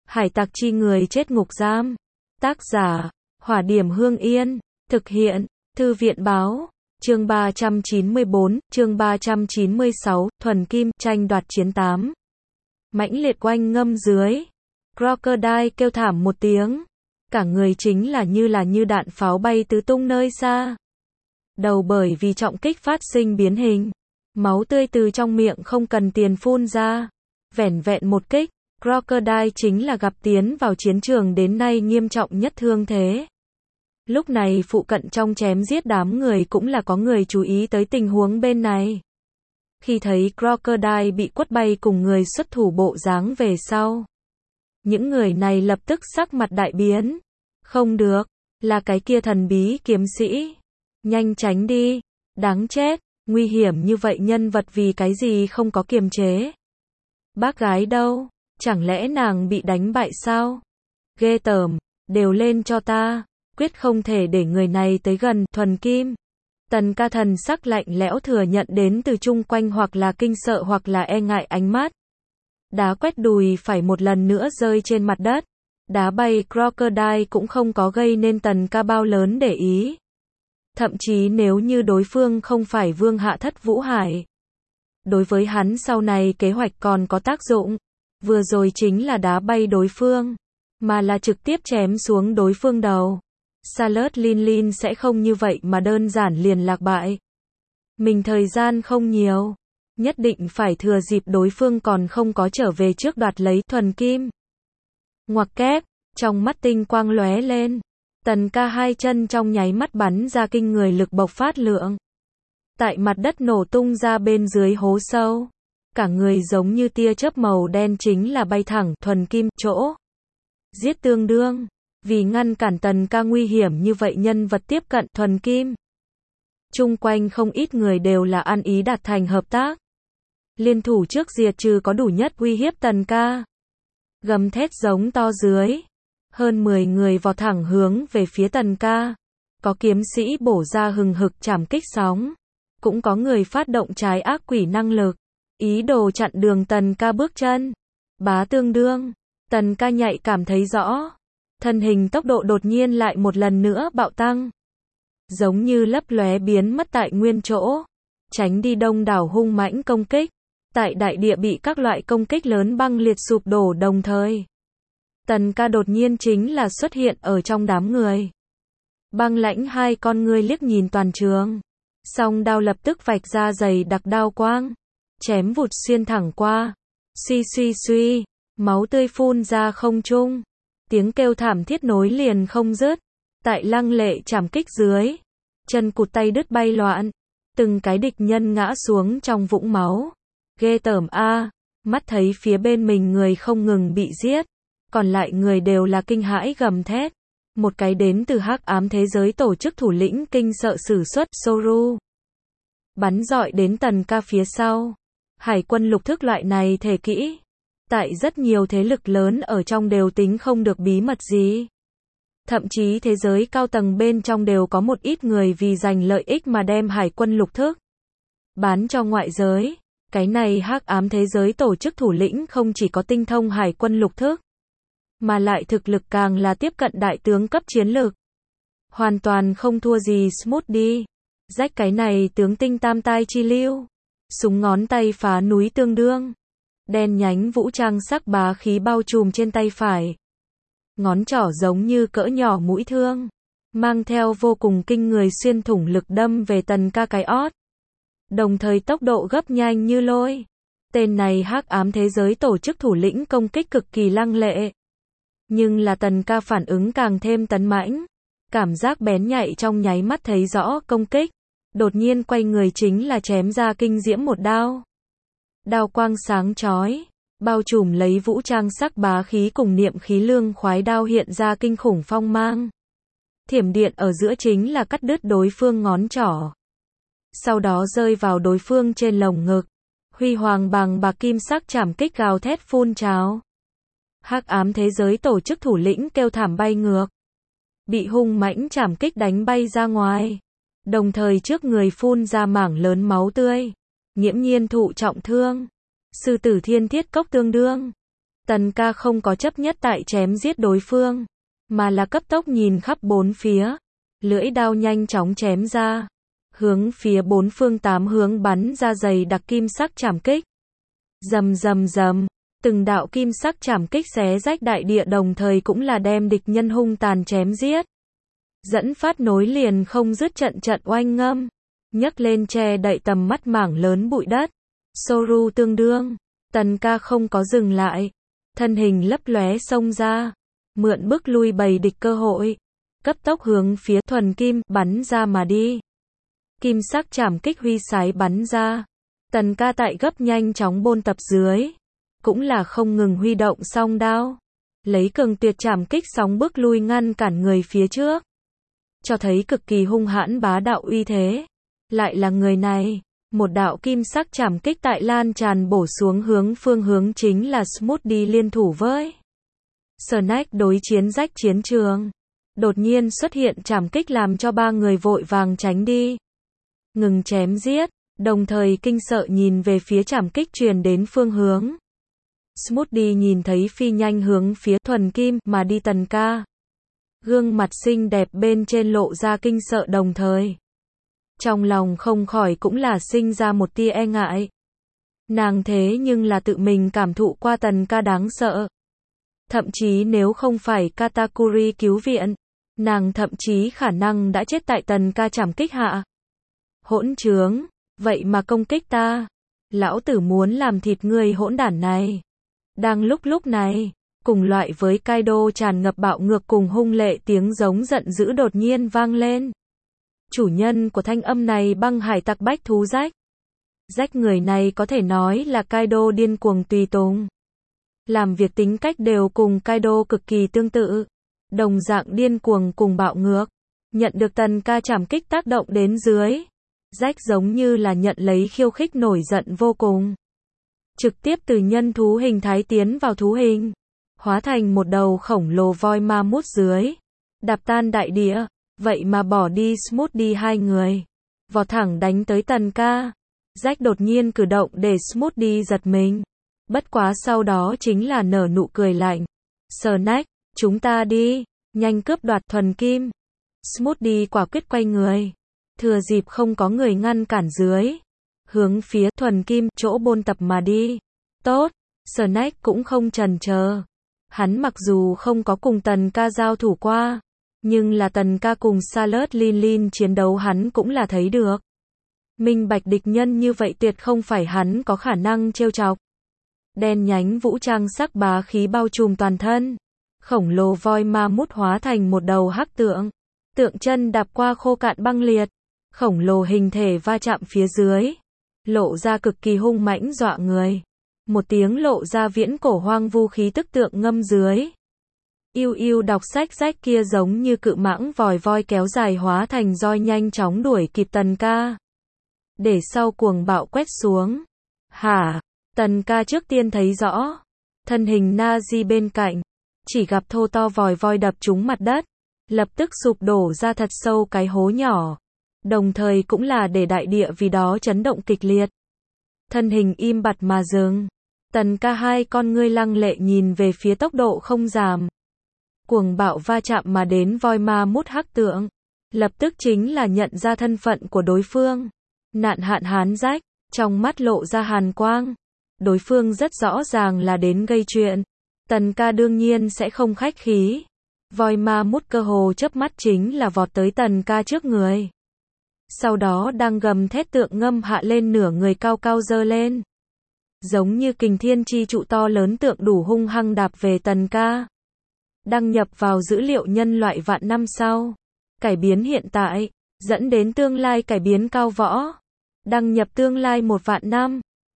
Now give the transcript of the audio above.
Hải tặc chi người chết ngục giam. Tác giả, Hỏa Điểm Hương Yên. Thực hiện, Thư viện Báo. Chương 394, chương 396, Thuần Kim, tranh đoạt chiến 8. Mãnh liệt oanh ngâm dưới. Crocodile kêu thảm một tiếng. Cả người chính là như đạn pháo bay tứ tung nơi xa. Đầu bởi vì trọng kích phát sinh biến hình. Máu tươi từ trong miệng không cần tiền phun ra. Vẻn vẹn một kích, Crocodile chính là gặp tiến vào chiến trường đến nay nghiêm trọng nhất thương thế. Lúc này phụ cận trong chém giết đám người cũng là có người chú ý tới tình huống bên này. Khi thấy Crocodile bị quất bay cùng người xuất thủ bộ dáng về sau. Những người này lập tức sắc mặt đại biến. Không được, là cái kia thần bí kiếm sĩ. Nhanh tránh đi, đáng chết, nguy hiểm như vậy nhân vật vì cái gì không có kiềm chế. Bác gái đâu, chẳng lẽ nàng bị đánh bại sao? Ghê tởm, đều lên cho ta, quyết không thể để người này tới gần. Thuần Kim. Tần Ca thần sắc lạnh lẽo thừa nhận đến từ chung quanh hoặc là kinh sợ hoặc là e ngại ánh mắt. Đá quét đùi phải một lần nữa rơi trên mặt đất. Đá bay Crocodile cũng không có gây nên Tần Ca bao lớn để ý. Thậm chí nếu như đối phương không phải Vương Hạ Thất Vũ Hải. Đối với hắn sau này kế hoạch còn có tác dụng. Vừa rồi chính là đá bay đối phương. Mà là trực tiếp chém xuống đối phương đầu. Charlotte Lin sẽ không như vậy mà đơn giản liền lạc bại. Mình thời gian không nhiều. Nhất định phải thừa dịp đối phương còn không có trở về trước đoạt lấy. Thuần Kim. Ngoặc kép, trong mắt tinh quang lóe lên. Tần Ca hai chân trong nháy mắt bắn ra kinh người lực bộc phát lượng. Tại mặt đất nổ tung ra bên dưới hố sâu. Cả người giống như tia chớp màu đen chính là bay thẳng. Thuần Kim chỗ. Giết tương đương. Vì ngăn cản Tần Ca nguy hiểm như vậy nhân vật tiếp cận. Thuần Kim. Chung quanh không ít người đều là ăn ý đạt thành hợp tác. Liên thủ trước diệt trừ có đủ nhất uy hiếp Tần Ca. Gầm thét giống to dưới. Hơn 10 người vọt thẳng hướng về phía Tần Ca. Có kiếm sĩ bổ ra hừng hực chảm kích sóng. Cũng có người phát động trái ác quỷ năng lực. Ý đồ chặn đường Tần Ca bước chân. Bá tương đương. Tần Ca nhạy cảm thấy rõ. Thân hình tốc độ đột nhiên lại một lần nữa bạo tăng. Giống như lấp lóe biến mất tại nguyên chỗ. Tránh đi đông đảo hung mãnh công kích. Tại đại địa bị các loại công kích lớn băng liệt sụp đổ đồng thời. Tần Ca đột nhiên chính là xuất hiện ở trong đám người. Băng lãnh hai con ngươi liếc nhìn toàn trường. Song đao lập tức vạch ra dày đặc đao quang. Chém vụt xuyên thẳng qua. Suy suy suy. Máu tươi phun ra không trung. Tiếng kêu thảm thiết nối liền không dứt. Tại lăng lệ chảm kích dưới. Chân cụt tay đứt bay loạn. Từng cái địch nhân ngã xuống trong vũng máu. Ghê tởm a. Mắt thấy phía bên mình người không ngừng bị giết. Còn lại người đều là kinh hãi gầm thét. Một cái đến từ Hắc Ám Thế Giới tổ chức thủ lĩnh kinh sợ sử xuất Soru. Bắn dọi đến Tần Ca phía sau. Hải quân lục thức loại này thể kỹ. Tại rất nhiều thế lực lớn ở trong đều tính không được bí mật gì. Thậm chí thế giới cao tầng bên trong đều có một ít người vì giành lợi ích mà đem hải quân lục thức bán cho ngoại giới. Cái này Hắc Ám Thế Giới tổ chức thủ lĩnh không chỉ có tinh thông hải quân lục thức, mà lại thực lực càng là tiếp cận đại tướng cấp chiến lược. Hoàn toàn không thua gì Smoothie. Rách cái này tướng tinh tam tai chi lưu. Súng ngón tay phá núi tương đương. Đen nhánh vũ trang sắc bá khí bao trùm trên tay phải. Ngón trỏ giống như cỡ nhỏ mũi thương. Mang theo vô cùng kinh người xuyên thủng lực đâm về Tần Ca cái ót. Đồng thời tốc độ gấp nhanh như lôi. Tên này Hắc Ám Thế Giới tổ chức thủ lĩnh công kích cực kỳ lăng lệ. Nhưng là Tần Ca phản ứng càng thêm tấn mãnh. Cảm giác bén nhạy trong nháy mắt thấy rõ công kích. Đột nhiên quay người chính là chém ra kinh diễm một đao. Đao quang sáng chói. Bao trùm lấy vũ trang sắc bá khí cùng niệm khí lương khoái đao hiện ra kinh khủng phong mang. Thiểm điện ở giữa chính là cắt đứt đối phương ngón trỏ. Sau đó rơi vào đối phương trên lồng ngực. Huy hoàng bằng bạc kim sắc chảm kích gào thét phun trào. Hắc Ám Thế Giới tổ chức thủ lĩnh kêu thảm bay ngược. Bị hung mãnh chảm kích đánh bay ra ngoài. Đồng thời trước người phun ra mảng lớn máu tươi. Nghiễm nhiên thụ trọng thương. Sư tử thiên thiết cốc tương đương. Tần ca không có chấp nhất tại chém giết đối phương, mà là cấp tốc nhìn khắp bốn phía, lưỡi đao nhanh chóng chém ra, hướng phía bốn phương tám hướng bắn ra dày đặc kim sắc chảm kích. Rầm rầm rầm, từng đạo kim sắc chảm kích xé rách đại địa đồng thời cũng là đem địch nhân hung tàn chém giết. Dẫn phát nối liền không dứt trận trận oanh ngâm, nhấc lên che đậy tầm mắt mảng lớn bụi đất. Soru tương đương, Tần ca không có dừng lại, thân hình lấp lóe xông ra, mượn bức lui bầy địch cơ hội, cấp tốc hướng phía thuần kim bắn ra mà đi. Kim sắc chảm kích huy sái bắn ra, Tần ca tại gấp nhanh chóng bôn tập dưới, cũng là không ngừng huy động song đao, lấy cường tuyệt chảm kích sóng bước lui ngăn cản người phía trước, cho thấy cực kỳ hung hãn bá đạo uy thế. Lại là người này, một đạo kim sắc chảm kích tại lan tràn bổ xuống phương hướng chính là Smoothie liên thủ với Snack đối chiến rách chiến trường. Đột nhiên xuất hiện chảm kích làm cho ba người vội vàng tránh đi, ngừng chém giết, đồng thời kinh sợ nhìn về phía chảm kích truyền đến phương hướng. Smoothie nhìn thấy phi nhanh hướng phía thuần kim mà đi Tần ca, gương mặt xinh đẹp bên trên lộ ra kinh sợ đồng thời trong lòng không khỏi cũng là sinh ra một tia e ngại. Nàng thế nhưng là tự mình cảm thụ qua Tần ca đáng sợ. Thậm chí nếu không phải Katakuri cứu viện, nàng thậm chí khả năng đã chết tại Tần ca chảm kích hạ. Hỗn trướng, vậy mà công kích ta. Lão tử muốn làm thịt ngươi hỗn đản này. Đang lúc này, cùng loại với Kaido tràn ngập bạo ngược cùng hung lệ tiếng giống giận dữ đột nhiên vang lên. Chủ nhân của thanh âm này băng hải tặc bách thú Rách. Rách người này có thể nói là Kaido điên cuồng tùy tùng. Làm việc tính cách đều cùng Kaido cực kỳ tương tự. Đồng dạng điên cuồng cùng bạo ngược. Nhận được Tần ca chảm kích tác động đến dưới. Rách giống như là nhận lấy khiêu khích nổi giận vô cùng. Trực tiếp từ nhân thú hình thái tiến vào thú hình. Hóa thành một đầu khổng lồ voi ma mút dưới. Đạp tan đại địa. Vậy mà bỏ đi Smoothie hai người. Vọt thẳng đánh tới Tần ca. Rách đột nhiên cử động để Smoothie giật mình. Bất quá sau đó chính là nở nụ cười lạnh. Snack, chúng ta đi. Nhanh cướp đoạt thuần kim. Smoothie quả quyết quay người. Thừa dịp không có người ngăn cản dưới. Hướng phía thuần kim chỗ bôn tập mà đi. Tốt. Snack cũng không chần chờ. Hắn mặc dù không có cùng Tần ca giao thủ qua. Nhưng là Tần ca cùng Salad Lin chiến đấu hắn cũng là thấy được. Minh bạch địch nhân như vậy tuyệt không phải hắn có khả năng trêu chọc. Đen nhánh vũ trang sắc bá khí bao trùm toàn thân. Khổng lồ voi ma mút hóa thành một đầu hắc tượng. Tượng chân đạp qua khô cạn băng liệt. Khổng lồ hình thể va chạm phía dưới. Lộ ra cực kỳ hung mãnh dọa người. Một tiếng lộ ra viễn cổ hoang vu khí tức tượng ngâm dưới. Yêu yêu đọc sách rách kia giống như cự mãng vòi voi kéo dài hóa thành roi nhanh chóng đuổi kịp Tần ca. Để sau cuồng bạo quét xuống. Hả? Tần ca trước tiên thấy rõ. Thân hình Nazi bên cạnh. Chỉ gặp thô to vòi voi đập trúng mặt đất. Lập tức sụp đổ ra thật sâu cái hố nhỏ. Đồng thời cũng là để đại địa vì đó chấn động kịch liệt. Thân hình im bặt mà dừng. Tần ca hai con ngươi lăng lệ nhìn về phía tốc độ không giảm. Cuồng bạo va chạm mà đến voi ma mút hắc tượng. Lập tức chính là nhận ra thân phận của đối phương. Nạn hạn hán Rách, trong mắt lộ ra hàn quang. Đối phương rất rõ ràng là đến gây chuyện. Tần ca đương nhiên sẽ không khách khí. Voi ma mút cơ hồ chớp mắt chính là vọt tới Tần ca trước người. Sau đó đang gầm thét tượng ngâm hạ lên nửa người cao cao dơ lên. Giống như kình thiên chi trụ to lớn tượng đủ hung hăng đạp về Tần ca. Đăng nhập vào dữ liệu nhân loại vạn năm sau. Cải biến hiện tại, dẫn đến tương lai cải biến cao võ. Đăng nhập tương lai 1 vạn năm.